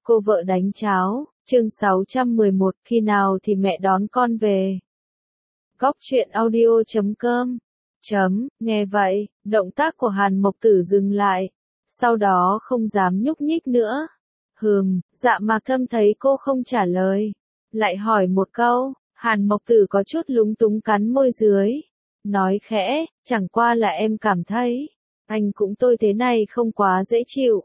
Cô vợ đánh cháo, chương 611, khi nào thì mẹ đón con về. Góc truyện audio.com. Nghe vậy, động tác của Hàn Mộc Tử dừng lại, sau đó không dám nhúc nhích nữa. Dạ Mạc Thâm thấy cô không trả lời, lại hỏi một câu, Hàn Mộc Tử có chút lúng túng cắn môi dưới, nói khẽ, chẳng qua là em cảm thấy, anh cũng tôi thế này không quá dễ chịu.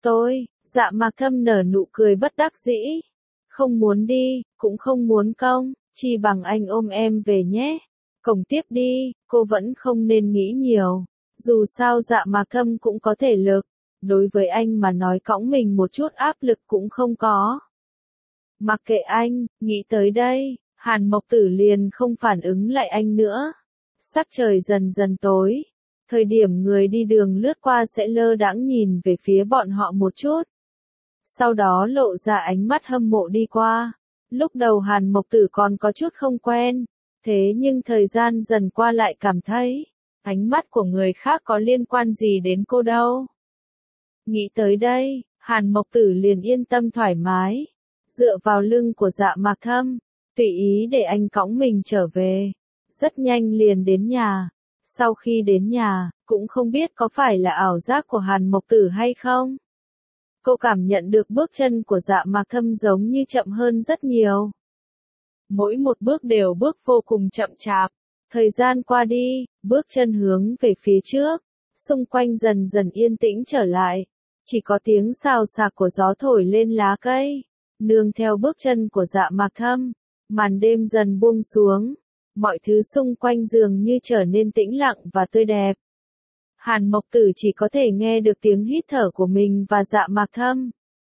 Dạ Mạc Thâm nở nụ cười bất đắc dĩ. Không muốn đi, cũng không muốn công, chi bằng anh ôm em về nhé. Cổng tiếp đi, cô vẫn không nên nghĩ nhiều. Dù sao Dạ Mạc Thâm cũng có thể lực. Đối với anh mà nói cõng mình một chút áp lực cũng không có. Mặc kệ anh, nghĩ tới đây, Hàn Mộc Tử liền không phản ứng lại anh nữa. Sắc trời dần dần tối. Thời điểm người đi đường lướt qua sẽ lơ đãng nhìn về phía bọn họ một chút. Sau đó lộ ra ánh mắt hâm mộ đi qua. Lúc đầu Hàn Mộc Tử còn có chút không quen. Thế nhưng thời gian dần qua lại cảm thấy, ánh mắt của người khác có liên quan gì đến cô đâu. Nghĩ tới đây, Hàn Mộc Tử liền yên tâm thoải mái. Dựa vào lưng của Dạ Mạc Thâm, tùy ý để anh cõng mình trở về. Rất nhanh liền đến nhà. Sau khi đến nhà, cũng không biết có phải là ảo giác của Hàn Mộc Tử hay không. Cô cảm nhận được bước chân của Dạ Mạc Thâm giống như chậm hơn rất nhiều. Mỗi một bước đều bước vô cùng chậm chạp. Thời gian qua đi, bước chân hướng về phía trước. Xung quanh dần dần yên tĩnh trở lại. Chỉ có tiếng xào xạc của gió thổi lên lá cây. Nương theo bước chân của Dạ Mạc Thâm, màn đêm dần buông xuống. Mọi thứ xung quanh dường như trở nên tĩnh lặng và tươi đẹp. Hàn Mộc Tử chỉ có thể nghe được tiếng hít thở của mình và Dạ Mạc Thâm.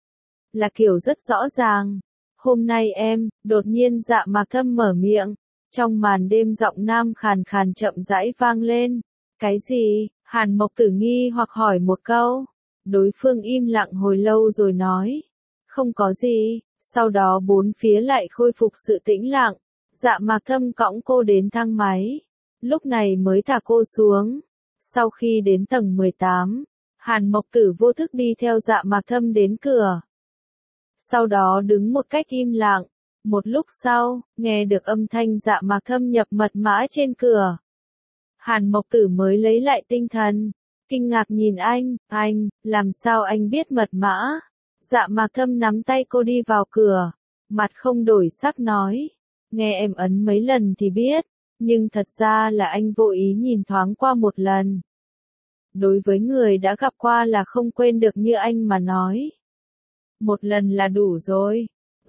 Là kiểu rất rõ ràng. Hôm nay em, đột nhiên Dạ Mạc Thâm mở miệng. Trong màn đêm giọng nam khàn khàn chậm rãi vang lên. Cái gì? Hàn Mộc Tử nghi hoặc hỏi một câu. Đối phương im lặng hồi lâu rồi nói. Không có gì. Sau đó bốn phía lại khôi phục sự tĩnh lặng. Dạ Mạc Thâm cõng cô đến thang máy. Lúc này mới thả cô xuống. Sau khi đến tầng 18, Hàn Mộc Tử vô thức đi theo Dạ Mạc Thâm đến cửa. Sau đó đứng một cách im lặng. Một lúc sau, nghe được âm thanh Dạ Mạc Thâm nhập mật mã trên cửa. Hàn Mộc Tử mới lấy lại tinh thần. Kinh ngạc nhìn anh, làm sao anh biết mật mã? Dạ Mạc Thâm nắm tay cô đi vào cửa. Mặt không đổi sắc nói. Nghe em ấn mấy lần thì biết. Nhưng thật ra là anh vô ý nhìn thoáng qua một lần. Đối với người đã gặp qua là không quên được như anh mà nói. Một lần là đủ rồi.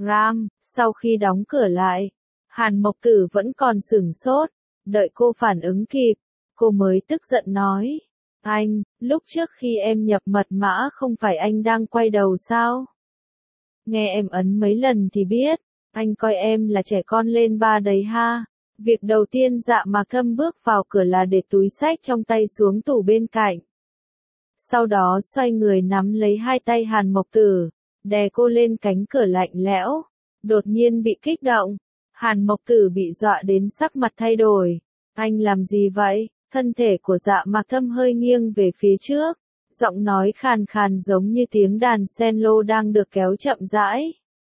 Sau khi đóng cửa lại, Hàn Mộc Tử vẫn còn sửng sốt. Đợi cô phản ứng kịp, cô mới tức giận nói. Anh, lúc trước khi em nhập mật mã không phải anh đang quay đầu sao? Nghe em ấn mấy lần thì biết, anh coi em là trẻ con lên ba đấy ha. Việc đầu tiên Dạ Mạc Thâm bước vào cửa là để túi xách trong tay xuống tủ bên cạnh. Sau đó xoay người nắm lấy hai tay Hàn Mộc Tử, đè cô lên cánh cửa lạnh lẽo. Đột nhiên bị kích động, Hàn Mộc Tử bị dọa đến sắc mặt thay đổi. Anh làm gì vậy? Thân thể của Dạ Mạc Thâm hơi nghiêng về phía trước, giọng nói khàn khàn giống như tiếng đàn cello đang được kéo chậm rãi.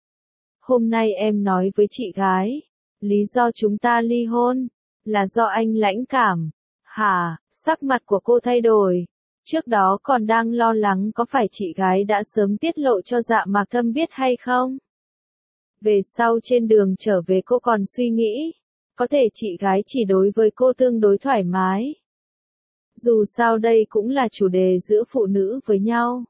Hôm nay em nói với chị gái. Lý do chúng ta ly hôn, là do anh lãnh cảm. Hả? Sắc mặt của cô thay đổi. Trước đó còn đang lo lắng có phải chị gái đã sớm tiết lộ cho Dạ Mạc Thâm biết hay không? Về sau trên đường trở về cô còn suy nghĩ. Có thể chị gái chỉ đối với cô tương đối thoải mái. Dù sao đây cũng là chủ đề giữa phụ nữ với nhau.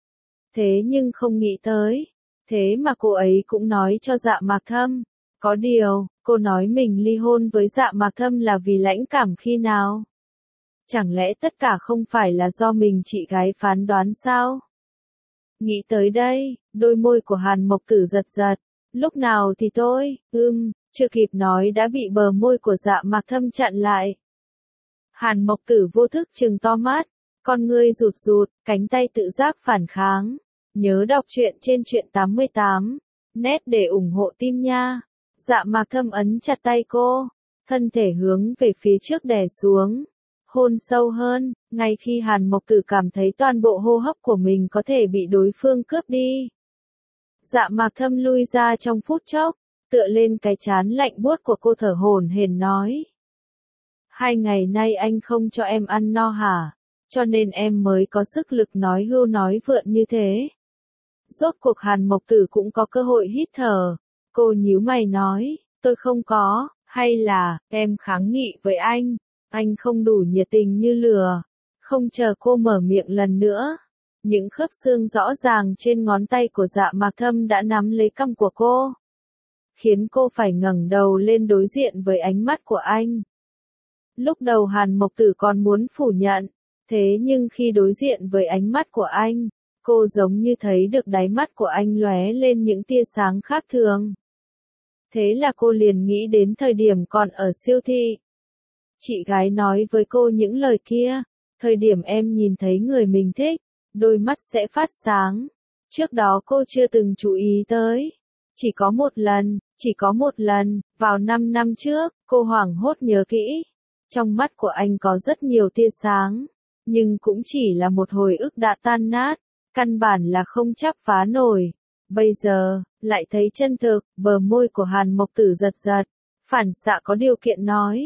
Thế nhưng không nghĩ tới. Thế mà cô ấy cũng nói cho Dạ Mạc Thâm. Có điều, cô nói mình ly hôn với Dạ Mạc Thâm là vì lãnh cảm khi nào? Chẳng lẽ tất cả không phải là do mình chị gái phán đoán sao? Nghĩ tới đây, đôi môi của Hàn Mộc Tử giật giật. Lúc nào thì tôi, chưa kịp nói đã bị bờ môi của Dạ Mạc Thâm chặn lại. Hàn Mộc Tử vô thức trừng to mắt, con ngươi rụt rụt, cánh tay tự giác phản kháng. Nhớ đọc truyện trên truyện 88, net để ủng hộ team nha. Dạ Mạc Thâm ấn chặt tay cô, thân thể hướng về phía trước đè xuống. Hôn sâu hơn, ngay khi Hàn Mộc Tử cảm thấy toàn bộ hô hấp của mình có thể bị đối phương cướp đi. Dạ Mạc Thâm lui ra trong phút chốc, tựa lên cái trán lạnh buốt của cô thở hổn hển nói. 2 ngày nay anh không cho em ăn no hả? Cho nên em mới có sức lực nói hưu nói vượn như thế. Rốt cuộc Hàn Mộc Tử cũng có cơ hội hít thở. Cô nhíu mày nói, tôi không có, hay là, em kháng nghị với anh không đủ nhiệt tình như lừa. Không chờ cô mở miệng lần nữa. Những khớp xương rõ ràng trên ngón tay của Dạ Mạc Thâm đã nắm lấy cằm của cô. Khiến cô phải ngẩng đầu lên đối diện với ánh mắt của anh. Lúc đầu Hàn Mộc Tử còn muốn phủ nhận, thế nhưng khi đối diện với ánh mắt của anh, cô giống như thấy được đáy mắt của anh lóe lên những tia sáng khác thường. Thế là cô liền nghĩ đến thời điểm còn ở siêu thị. Chị gái nói với cô những lời kia, thời điểm em nhìn thấy người mình thích, đôi mắt sẽ phát sáng. Trước đó cô chưa từng chú ý tới. Chỉ có một lần, vào 5 năm trước, cô hoảng hốt nhớ kỹ. Trong mắt của anh có rất nhiều tia sáng, nhưng cũng chỉ là một hồi ức đã tan nát, căn bản là không chắp phá nổi. Bây giờ, lại thấy chân thực, bờ môi của Hàn Mộc Tử giật giật, phản xạ có điều kiện nói.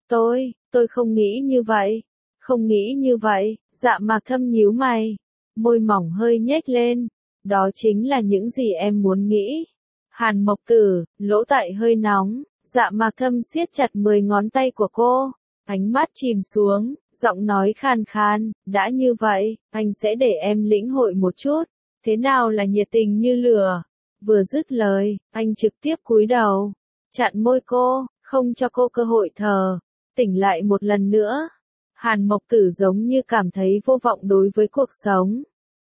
Tôi không nghĩ như vậy, không nghĩ như vậy, Dạ Mạc Thâm nhíu mày, môi mỏng hơi nhếch lên, đó chính là những gì em muốn nghĩ. Hàn Mộc Tử, lỗ tai hơi nóng, Dạ Mạc Thâm siết chặt 10 ngón tay của cô, ánh mắt chìm xuống, giọng nói khàn khàn, đã như vậy, anh sẽ để em lĩnh hội một chút, thế nào là nhiệt tình như lửa. Vừa dứt lời, anh trực tiếp cúi đầu, chặn môi cô, không cho cô cơ hội thở, tỉnh lại một lần nữa. Hàn Mộc Tử giống như cảm thấy vô vọng đối với cuộc sống.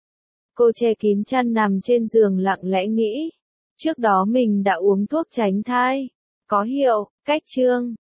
Cô che kín chăn nằm trên giường lặng lẽ nghĩ. Trước đó mình đã uống thuốc tránh thai. Có hiệu, cách chương.